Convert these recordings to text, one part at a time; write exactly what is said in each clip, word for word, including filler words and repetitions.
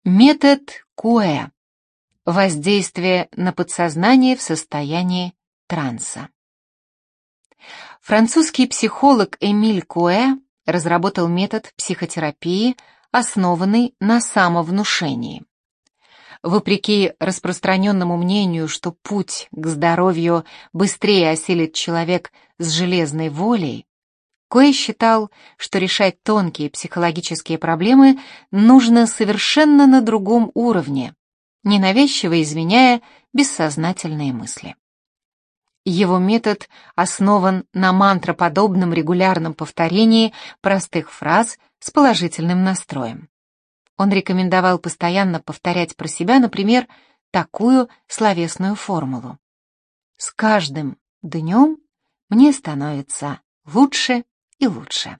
Метод Куэ. Воздействие на подсознание в состоянии транса. Французский психолог Эмиль Куэ разработал метод психотерапии, основанный на самовнушении. Вопреки распространенному мнению, что путь к здоровью быстрее осилит человек с железной волей, Куэ считал, что решать тонкие психологические проблемы нужно совершенно на другом уровне, ненавязчиво изменяя бессознательные мысли. Его метод основан на мантроподобном регулярном повторении простых фраз с положительным настроем. Он рекомендовал постоянно повторять про себя, например, такую словесную формулу: «С каждым днем мне становится лучше и лучше».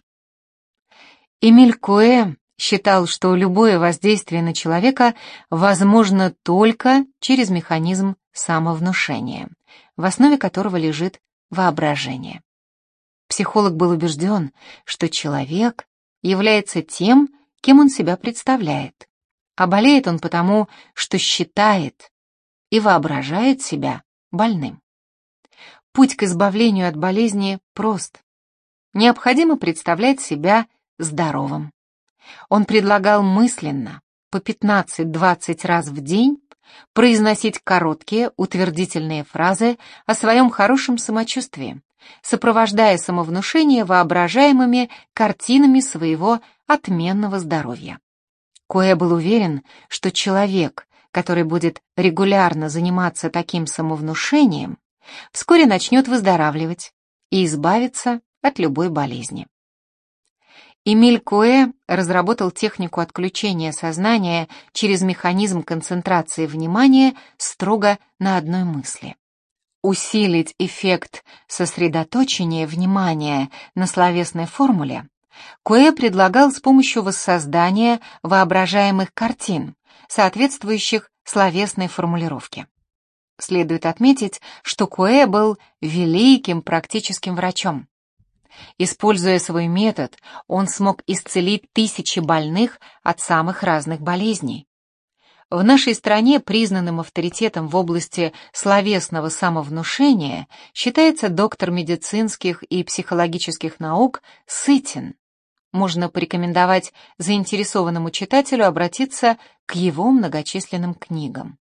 Эмиль Куэ считал, что любое воздействие на человека возможно только через механизм самовнушения, в основе которого лежит воображение. Психолог был убежден, что человек является тем, кем он себя представляет, а болеет он потому, что считает и воображает себя больным. Путь к избавлению от болезни прост. Необходимо представлять себя здоровым. Он предлагал мысленно, по пятнадцать-двадцать раз в день, произносить короткие утвердительные фразы о своем хорошем самочувствии, сопровождая самовнушение воображаемыми картинами своего отменного здоровья. Куэ был уверен, что человек, который будет регулярно заниматься таким самовнушением, вскоре начнет выздоравливать и избавиться от любой болезни. Эмиль Куэ разработал технику отключения сознания через механизм концентрации внимания строго на одной мысли. Усилить эффект сосредоточения внимания на словесной формуле Куэ предлагал с помощью воссоздания воображаемых картин, соответствующих словесной формулировке. Следует отметить, что Куэ был великим практическим врачом. Используя свой метод, он смог исцелить тысячи больных от самых разных болезней. В нашей стране признанным авторитетом в области словесного самовнушения считается доктор медицинских и психологических наук Сытин. Можно порекомендовать заинтересованному читателю обратиться к его многочисленным книгам.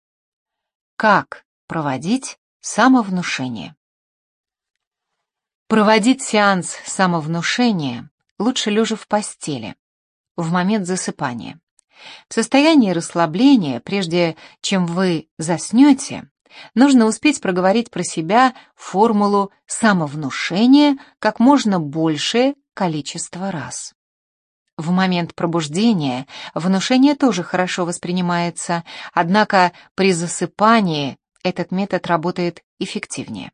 Как проводить самовнушение? Проводить сеанс самовнушения лучше лежа в постели, в момент засыпания. В состоянии расслабления, прежде чем вы заснете, нужно успеть проговорить про себя формулу самовнушения как можно большее количество раз. В момент пробуждения внушение тоже хорошо воспринимается, однако при засыпании этот метод работает эффективнее.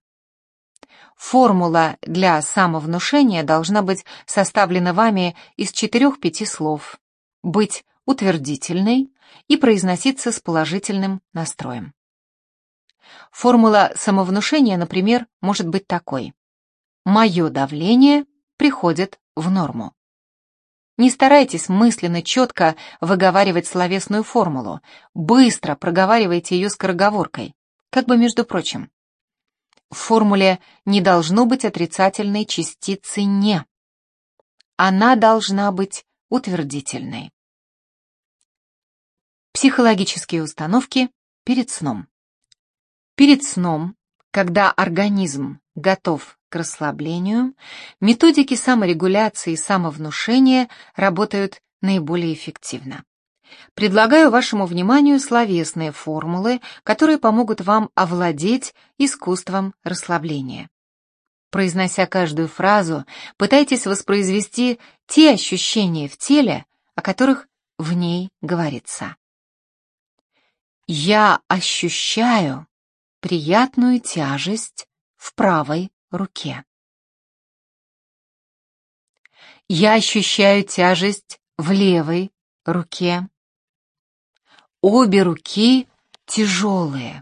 Формула для самовнушения должна быть составлена вами из четырех-пяти слов, быть утвердительной и произноситься с положительным настроем. Формула самовнушения, например, может быть такой: «Мое давление приходит в норму». Не старайтесь мысленно четко выговаривать словесную формулу, быстро проговаривайте ее скороговоркой, как бы между прочим. В формуле не должно быть отрицательной частицы «не». Она должна быть утвердительной. Психологические установки перед сном. Перед сном, когда организм готов к расслаблению, методики саморегуляции и самовнушения работают наиболее эффективно. Предлагаю вашему вниманию словесные формулы, которые помогут вам овладеть искусством расслабления. Произнося каждую фразу, пытайтесь воспроизвести те ощущения в теле, о которых в ней говорится. Я ощущаю приятную тяжесть в правой руке. Я ощущаю тяжесть в левой руке. Обе руки тяжелые.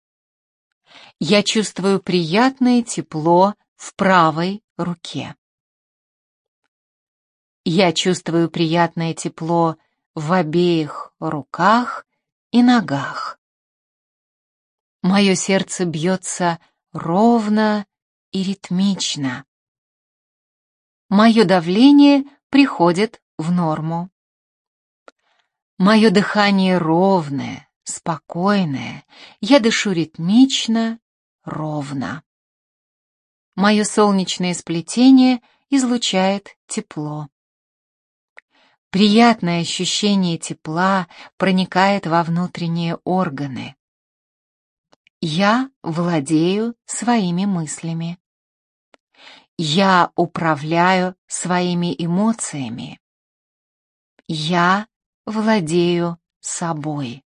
Я чувствую приятное тепло в правой руке. Я чувствую приятное тепло в обеих руках и ногах. Мое сердце бьется ровно и ритмично. Мое давление приходит в норму. Мое дыхание ровное, спокойное, я дышу ритмично, ровно. Мое солнечное сплетение излучает тепло. Приятное ощущение тепла проникает во внутренние органы. Я владею своими мыслями. Я управляю своими эмоциями. Я владею собой.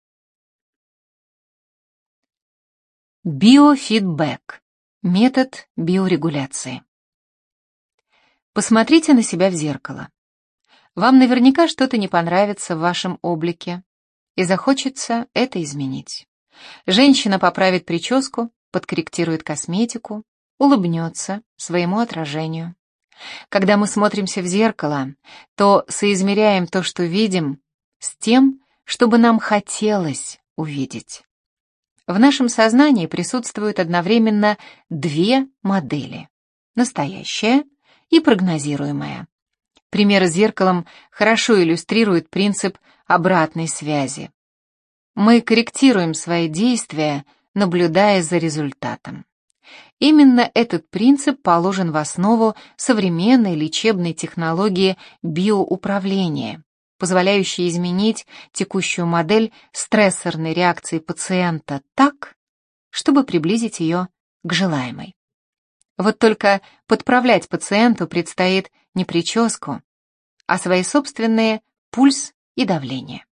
Биофидбэк. Метод биорегуляции. Посмотрите на себя в зеркало. Вам наверняка что-то не понравится в вашем облике, и захочется это изменить. Женщина поправит прическу, подкорректирует косметику, улыбнется своему отражению. Когда мы смотримся в зеркало, то соизмеряем то, что видим, с тем, что бы нам хотелось увидеть. В нашем сознании присутствуют одновременно две модели – настоящая и прогнозируемая. Пример с зеркалом хорошо иллюстрирует принцип обратной связи. Мы корректируем свои действия, наблюдая за результатом. Именно этот принцип положен в основу современной лечебной технологии биоуправления, позволяющей изменить текущую модель стрессорной реакции пациента так, чтобы приблизить ее к желаемой. Вот только подправлять пациенту предстоит не прическу, а свои собственные пульс и давление.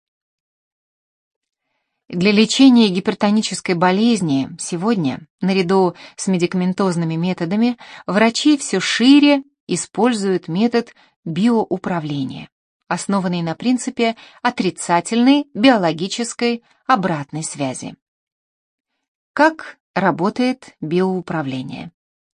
Для лечения гипертонической болезни сегодня, наряду с медикаментозными методами, врачи все шире используют метод биоуправления, основанный на принципе отрицательной биологической обратной связи. Как работает биоуправление?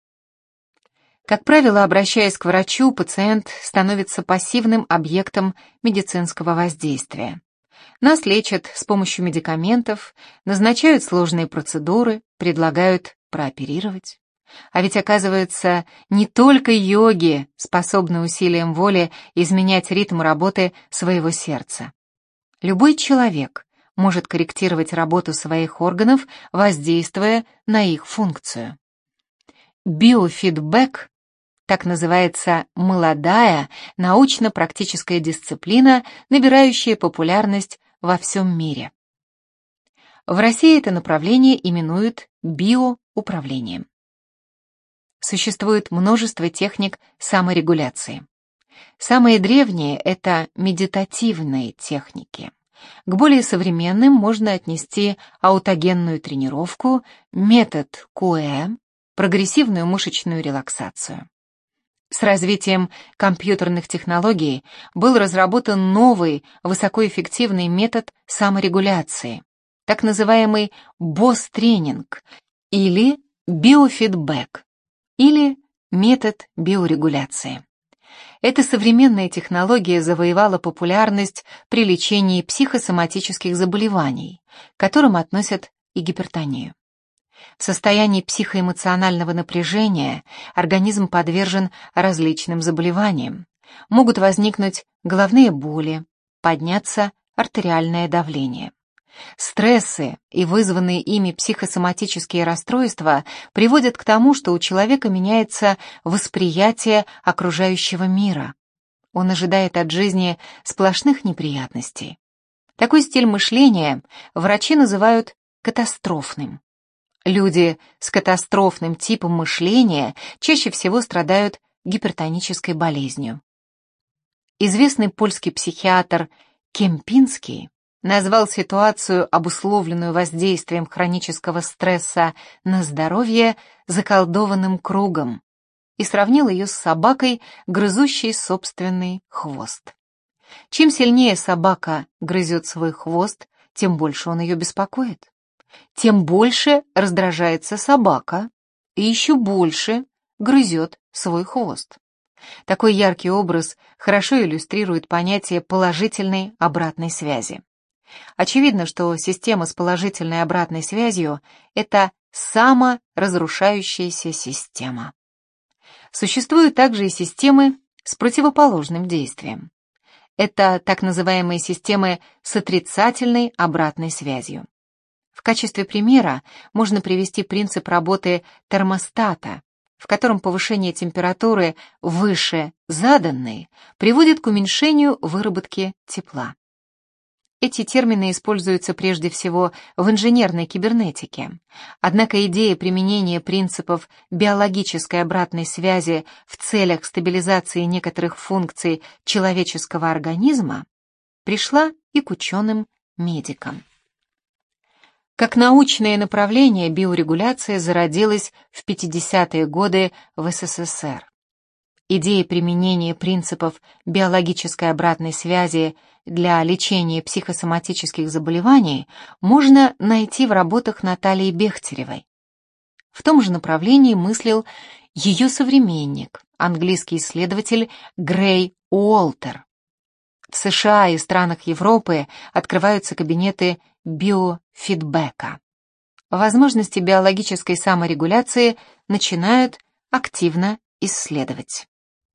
Как правило, обращаясь к врачу, пациент становится пассивным объектом медицинского воздействия. Нас лечат с помощью медикаментов, назначают сложные процедуры, предлагают прооперировать. А ведь, оказывается, не только йоги способны усилием воли изменять ритм работы своего сердца. Любой человек может корректировать работу своих органов, воздействуя на их функцию. Биофидбэк — так называется молодая научно-практическая дисциплина, набирающая популярность во всем мире. В России это направление именуют биоуправлением. Существует множество техник саморегуляции. Самые древние — это медитативные техники. К более современным можно отнести аутогенную тренировку, метод КуЭ, прогрессивную мышечную релаксацию. С развитием компьютерных технологий был разработан новый высокоэффективный метод саморегуляции, так называемый босс-тренинг или биофидбэк, или метод биорегуляции. Эта современная технология завоевала популярность при лечении психосоматических заболеваний, к которым относят и гипертонию. В состоянии психоэмоционального напряжения организм подвержен различным заболеваниям. Могут возникнуть головные боли, подняться артериальное давление. Стрессы и вызванные ими психосоматические расстройства приводят к тому, что у человека меняется восприятие окружающего мира. Он ожидает от жизни сплошных неприятностей. Такой стиль мышления врачи называют катастрофным. Люди с катастрофным типом мышления чаще всего страдают гипертонической болезнью. Известный польский психиатр Кемпинский назвал ситуацию, обусловленную воздействием хронического стресса на здоровье, заколдованным кругом, и сравнил ее с собакой, грызущей собственный хвост. Чем сильнее собака грызет свой хвост, тем больше он ее беспокоит. Тем больше раздражается собака и еще больше грызет свой хвост. Такой яркий образ хорошо иллюстрирует понятие положительной обратной связи. Очевидно, что система с положительной обратной связью – это саморазрушающаяся система. Существуют также и системы с противоположным действием. Это так называемые системы с отрицательной обратной связью. В качестве примера можно привести принцип работы термостата, в котором повышение температуры выше заданной приводит к уменьшению выработки тепла. Эти термины используются прежде всего в инженерной кибернетике. Однако идея применения принципов биологической обратной связи в целях стабилизации некоторых функций человеческого организма пришла и к ученым-медикам. Как научное направление биорегуляция зародилась в пятидесятые годы в СССР. Идея применения принципов биологической обратной связи для лечения психосоматических заболеваний можно найти в работах Натальи Бехтеревой. В том же направлении мыслил ее современник, английский исследователь Грей Уолтер. В США и странах Европы открываются кабинеты биофидбэка. Возможности биологической саморегуляции начинают активно исследовать.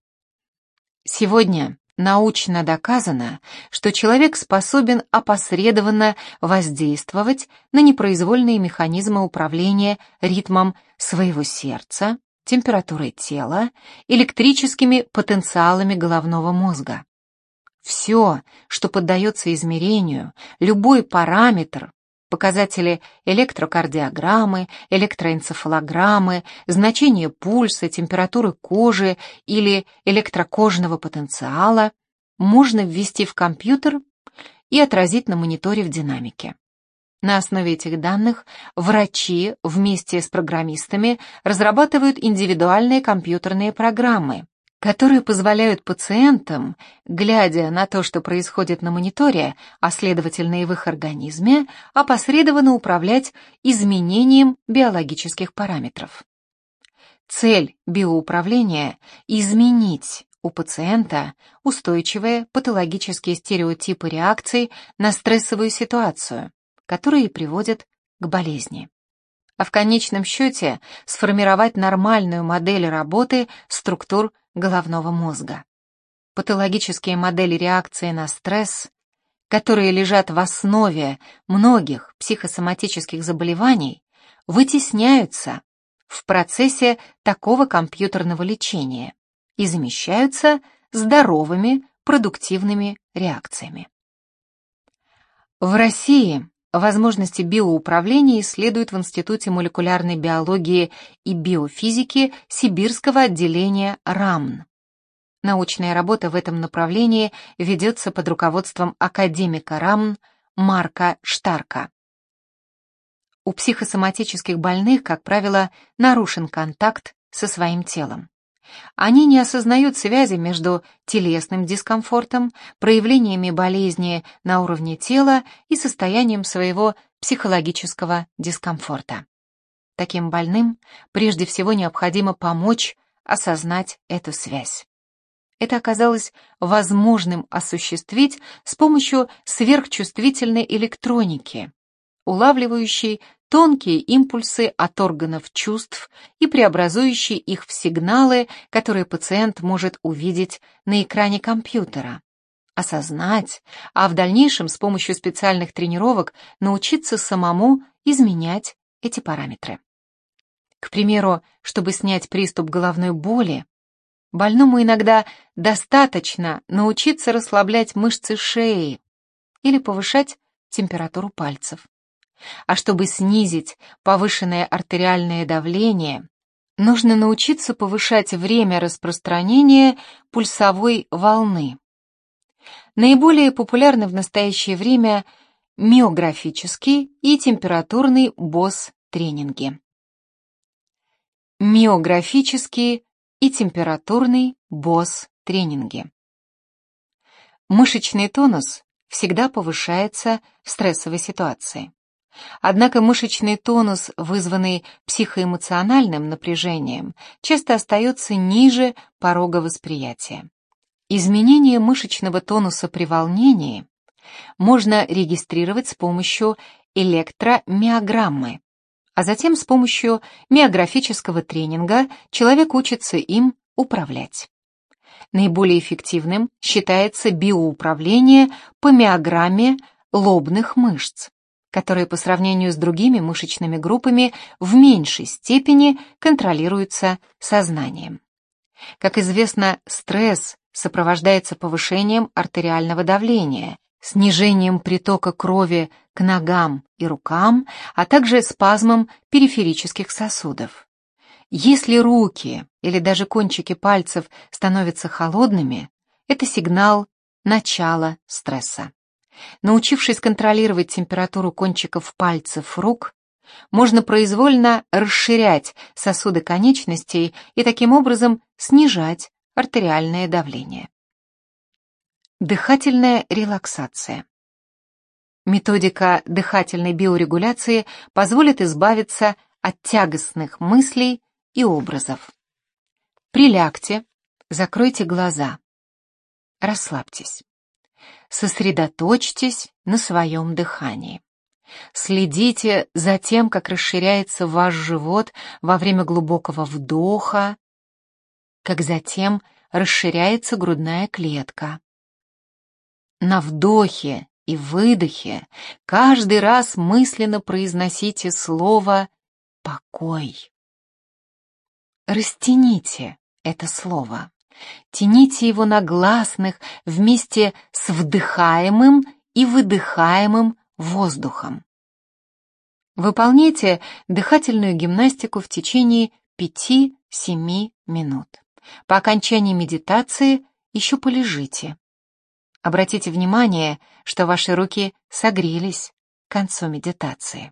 Сегодня научно доказано, что человек способен опосредованно воздействовать на непроизвольные механизмы управления ритмом своего сердца, температурой тела, электрическими потенциалами головного мозга. Все, что поддается измерению, любой параметр, показатели электрокардиограммы, электроэнцефалограммы, значение пульса, температуры кожи или электрокожного потенциала можно ввести в компьютер и отразить на мониторе в динамике. На основе этих данных врачи вместе с программистами разрабатывают индивидуальные компьютерные программы, которые позволяют пациентам, глядя на то, что происходит на мониторе, а следовательно и в их организме, опосредованно управлять изменением биологических параметров. Цель биоуправления – изменить у пациента устойчивые патологические стереотипы реакций на стрессовую ситуацию, которые и приводят к болезни. А в конечном счете сформировать нормальную модель работы структур головного мозга. Патологические модели реакции на стресс, которые лежат в основе многих психосоматических заболеваний, вытесняются в процессе такого компьютерного лечения и замещаются здоровыми продуктивными реакциями. В России возможности биоуправления исследуют в Институте молекулярной биологии и биофизики Сибирского отделения РАМН. Научная работа в этом направлении ведется под руководством академика РАМН Марка Штарка. У психосоматических больных, как правило, нарушен контакт со своим телом. Они не осознают связи между телесным дискомфортом, проявлениями болезни на уровне тела и состоянием своего психологического дискомфорта. Таким больным прежде всего необходимо помочь осознать эту связь. Это оказалось возможным осуществить с помощью сверхчувствительной электроники, улавливающей тонкие импульсы от органов чувств и преобразующие их в сигналы, которые пациент может увидеть на экране компьютера, осознать, а в дальнейшем с помощью специальных тренировок научиться самому изменять эти параметры. К примеру, чтобы снять приступ головной боли, больному иногда достаточно научиться расслаблять мышцы шеи или повышать температуру пальцев. А чтобы снизить повышенное артериальное давление, нужно научиться повышать время распространения пульсовой волны. Наиболее популярны в настоящее время миографический и температурный босс-тренинги. Миографический и температурный босс-тренинги. Мышечный тонус всегда повышается в стрессовой ситуации. Однако мышечный тонус, вызванный психоэмоциональным напряжением, часто остается ниже порога восприятия. Изменение мышечного тонуса при волнении Можно регистрировать с помощью электромиограммы, а затем с помощью миографического тренинга человек учится им управлять. Наиболее эффективным считается биоуправление по миограмме лобных мышц, которые по сравнению с другими мышечными группами в меньшей степени контролируются сознанием. Как известно, стресс сопровождается повышением артериального давления, снижением притока крови к ногам и рукам, а также спазмом периферических сосудов. Если руки или даже кончики пальцев становятся холодными, это сигнал начала стресса. Научившись контролировать температуру кончиков пальцев рук, можно произвольно расширять сосуды конечностей и таким образом снижать артериальное давление. Дыхательная релаксация. Методика дыхательной биорегуляции позволит избавиться от тягостных мыслей и образов. Прилягте, закройте глаза, расслабьтесь. Сосредоточьтесь на своем дыхании. Следите за тем, как расширяется ваш живот во время глубокого вдоха, как затем расширяется грудная клетка. На вдохе и выдохе каждый раз мысленно произносите слово «покой». Растяните это слово. Тяните его на гласных вместе с вдыхаемым и выдыхаемым воздухом. Выполняйте дыхательную гимнастику в течение пяти-семи минут. По окончании медитации еще полежите. Обратите внимание, что ваши руки согрелись к концу медитации.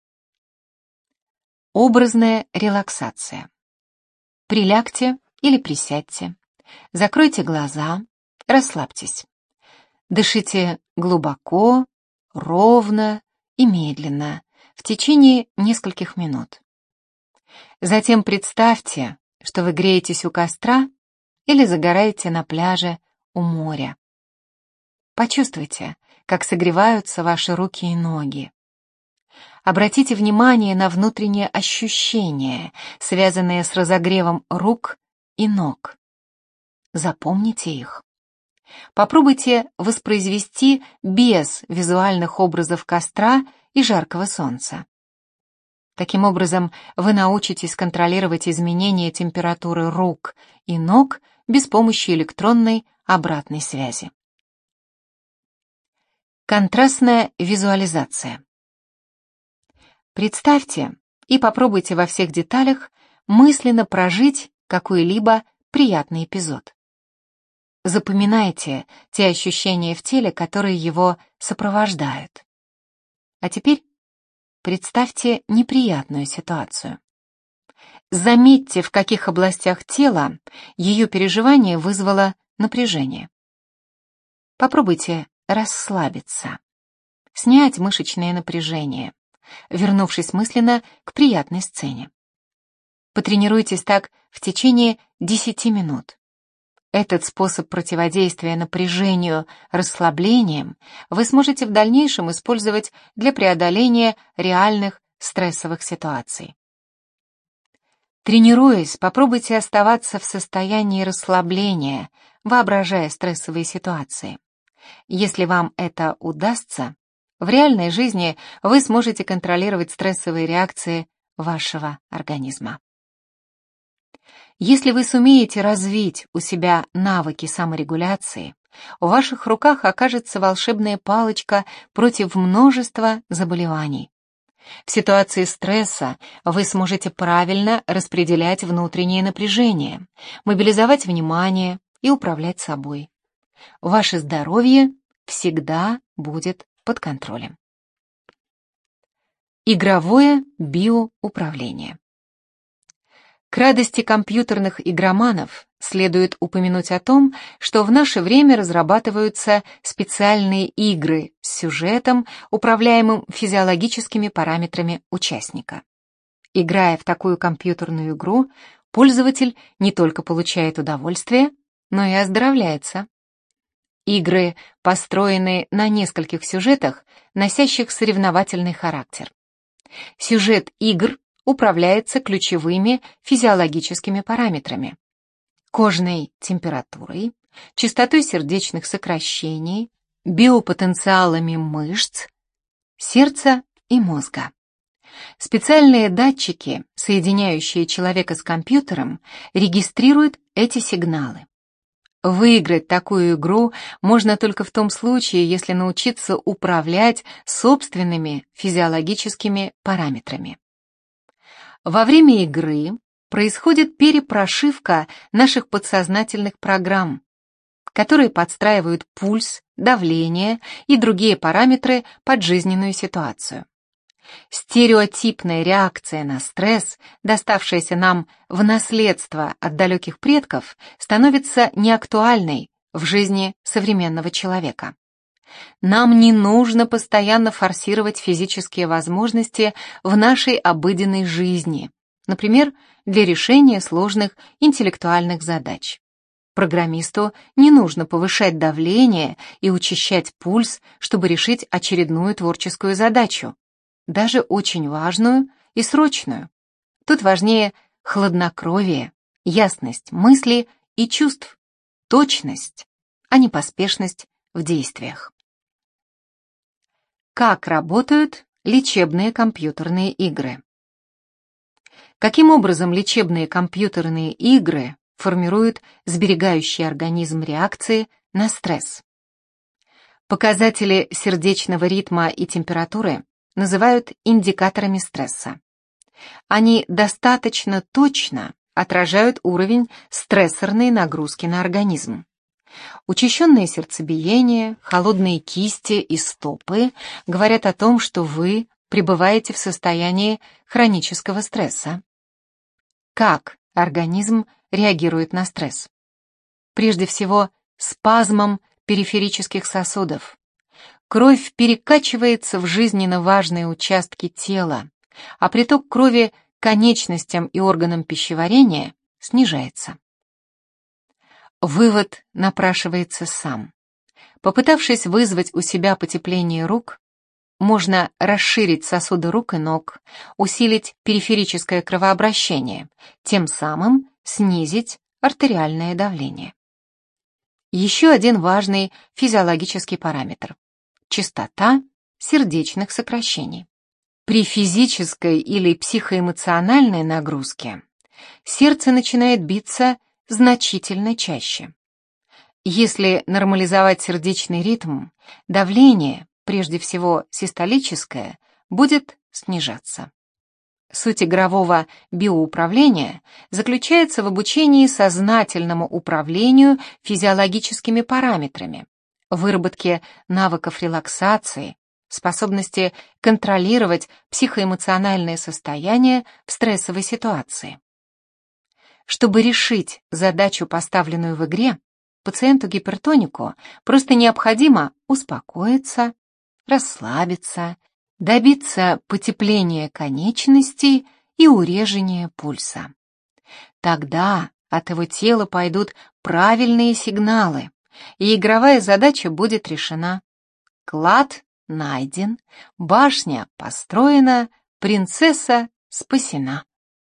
Образная релаксация. Прилягте или присядьте. Закройте глаза, расслабьтесь. Дышите глубоко, ровно и медленно в течение нескольких минут. Затем представьте, что вы греетесь у костра или загораете на пляже у моря. Почувствуйте, как согреваются ваши руки и ноги. Обратите внимание на внутренние ощущения, связанные с разогревом рук и ног. Запомните их. Попробуйте воспроизвести без визуальных образов костра и жаркого солнца. Таким образом, вы научитесь контролировать изменения температуры рук и ног без помощи электронной обратной связи. Контрастная визуализация. Представьте и попробуйте во всех деталях мысленно прожить какой-либо приятный эпизод. Запоминайте те ощущения в теле, которые его сопровождают. А теперь представьте неприятную ситуацию. Заметьте, в каких областях тела ее переживание вызвало напряжение. Попробуйте расслабиться, снять мышечное напряжение, вернувшись мысленно к приятной сцене. Потренируйтесь так в течение десяти минут. Этот способ противодействия напряжению расслаблением вы сможете в дальнейшем использовать для преодоления реальных стрессовых ситуаций. Тренируясь, попробуйте оставаться в состоянии расслабления, воображая стрессовые ситуации. Если вам это удастся, в реальной жизни вы сможете контролировать стрессовые реакции вашего организма. Если вы сумеете развить у себя навыки саморегуляции, в ваших руках окажется волшебная палочка против множества заболеваний. В ситуации стресса вы сможете правильно распределять внутреннее напряжение, мобилизовать внимание и управлять собой. Ваше здоровье всегда будет под контролем. Игровое биоуправление. К радости компьютерных игроманов следует упомянуть о том, что в наше время разрабатываются специальные игры с сюжетом, управляемым физиологическими параметрами участника. Играя в такую компьютерную игру, пользователь не только получает удовольствие, но и оздоровляется. Игры построены на нескольких сюжетах, носящих соревновательный характер. Сюжет игр управляется ключевыми физиологическими параметрами: кожной температурой, частотой сердечных сокращений, биопотенциалами мышц, сердца и мозга. Специальные датчики, соединяющие человека с компьютером, регистрируют эти сигналы. Выиграть такую игру можно только в том случае, если научиться управлять собственными физиологическими параметрами. Во время игры происходит перепрошивка наших подсознательных программ, которые подстраивают пульс, давление и другие параметры под жизненную ситуацию. Стереотипная реакция на стресс, доставшаяся нам в наследство от далеких предков, становится неактуальной в жизни современного человека. Нам не нужно постоянно форсировать физические возможности в нашей обыденной жизни, например, для решения сложных интеллектуальных задач. Программисту не нужно повышать давление и учащать пульс, чтобы решить очередную творческую задачу, даже очень важную и срочную. Тут важнее хладнокровие, ясность мысли и чувств, точность, а не поспешность в действиях. Как работают лечебные компьютерные игры? Каким образом лечебные компьютерные игры формируют сберегающие организм реакции на стресс? Показатели сердечного ритма и температуры называют индикаторами стресса. Они достаточно точно отражают уровень стрессорной нагрузки на организм. Учащенное сердцебиение, холодные кисти и стопы говорят о том, что вы пребываете в состоянии хронического стресса. Как организм реагирует на стресс? Прежде всего, спазмом периферических сосудов. Кровь перекачивается в жизненно важные участки тела, а приток крови к конечностям и органам пищеварения снижается. Вывод напрашивается сам. Попытавшись вызвать у себя потепление рук, можно расширить сосуды рук и ног, усилить периферическое кровообращение, тем самым снизить артериальное давление. Еще один важный физиологический параметр – частота сердечных сокращений. При физической или психоэмоциональной нагрузке сердце начинает биться значительно чаще. Если нормализовать сердечный ритм, давление, прежде всего систолическое, будет снижаться. Суть игрового биоуправления заключается в обучении сознательному управлению физиологическими параметрами, выработке навыков релаксации, способности контролировать психоэмоциональное состояние в стрессовой ситуации. Чтобы решить задачу, поставленную в игре, пациенту-гипертонику просто необходимо успокоиться, расслабиться, добиться потепления конечностей и урежения пульса. Тогда от его тела пойдут правильные сигналы, и игровая задача будет решена. Клад найден, башня построена, принцесса спасена.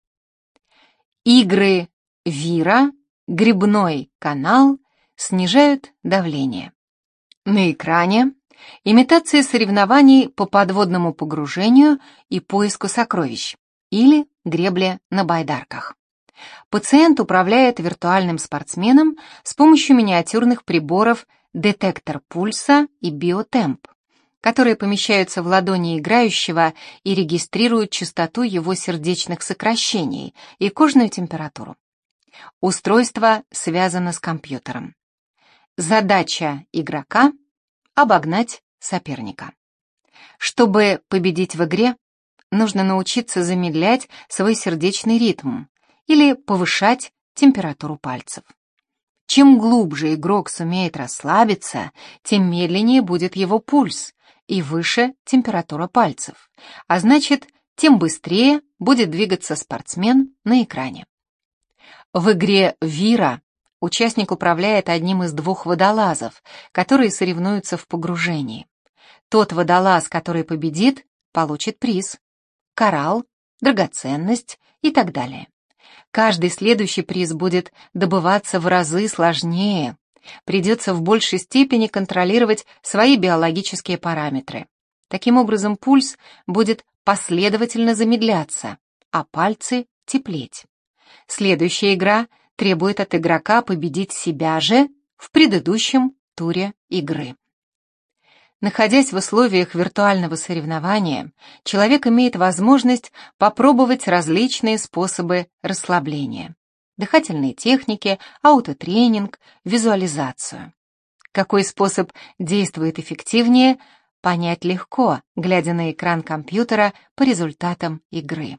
Игры Вира, грибной канал снижают давление. На экране имитация соревнований по подводному погружению и поиску сокровищ или гребле на байдарках. Пациент управляет виртуальным спортсменом с помощью миниатюрных приборов детектор пульса и биотемп, которые помещаются в ладони играющего и регистрируют частоту его сердечных сокращений и кожную температуру. Устройство связано с компьютером. Задача игрока — обогнать соперника. Чтобы победить в игре, нужно научиться замедлять свой сердечный ритм или повышать температуру пальцев. Чем глубже игрок сумеет расслабиться, тем медленнее будет его пульс и выше температура пальцев, а значит, тем быстрее будет двигаться спортсмен на экране. В игре Вира участник управляет одним из двух водолазов, которые соревнуются в погружении. Тот водолаз, который победит, получит приз – коралл, драгоценность и так далее. Каждый следующий приз будет добываться в разы сложнее. Придется в большей степени контролировать свои биологические параметры. Таким образом, пульс будет последовательно замедляться, а пальцы теплеть. Следующая игра требует от игрока победить себя же в предыдущем туре игры. Находясь в условиях виртуального соревнования, человек имеет возможность попробовать различные способы расслабления. Дыхательные техники, аутотренинг, визуализацию. Какой способ действует эффективнее, понять легко, глядя на экран компьютера по результатам игры.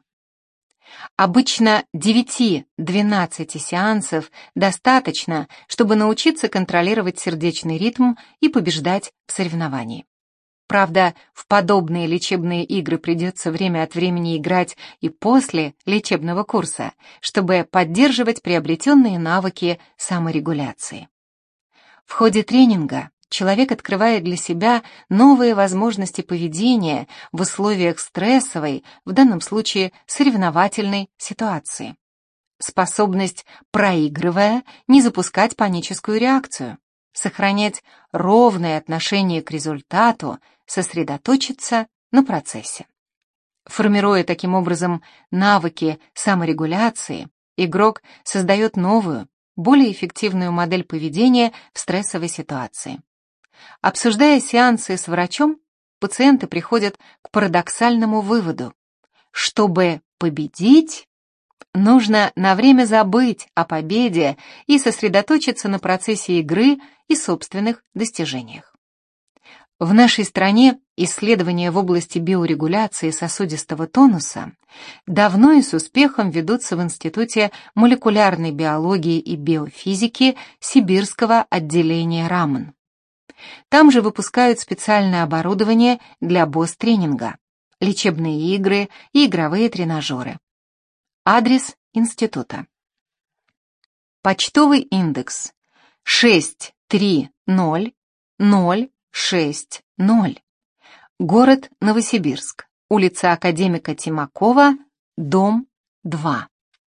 Обычно девяти-двенадцати сеансов достаточно, чтобы научиться контролировать сердечный ритм и побеждать в соревновании. Правда, в подобные лечебные игры придется время от времени играть и после лечебного курса, чтобы поддерживать приобретенные навыки саморегуляции. В ходе тренинга человек открывает для себя новые возможности поведения в условиях стрессовой, в данном случае соревновательной ситуации. Способность, проигрывая, не запускать паническую реакцию, сохранять ровное отношение к результату, сосредоточиться на процессе. Формируя таким образом навыки саморегуляции, игрок создает новую, более эффективную модель поведения в стрессовой ситуации. Обсуждая сеансы с врачом, пациенты приходят к парадоксальному выводу. Чтобы победить, нужно на время забыть о победе и сосредоточиться на процессе игры и собственных достижениях. В нашей стране исследования в области биорегуляции сосудистого тонуса давно и с успехом ведутся в Институте молекулярной биологии и биофизики Сибирского отделения РАМН. Там же выпускают специальное оборудование для босс-тренинга, лечебные игры и игровые тренажеры. Адрес института. Почтовый индекс шесть три ноль ноль шесть ноль. Город Новосибирск. Улица Академика Тимакова, дом два.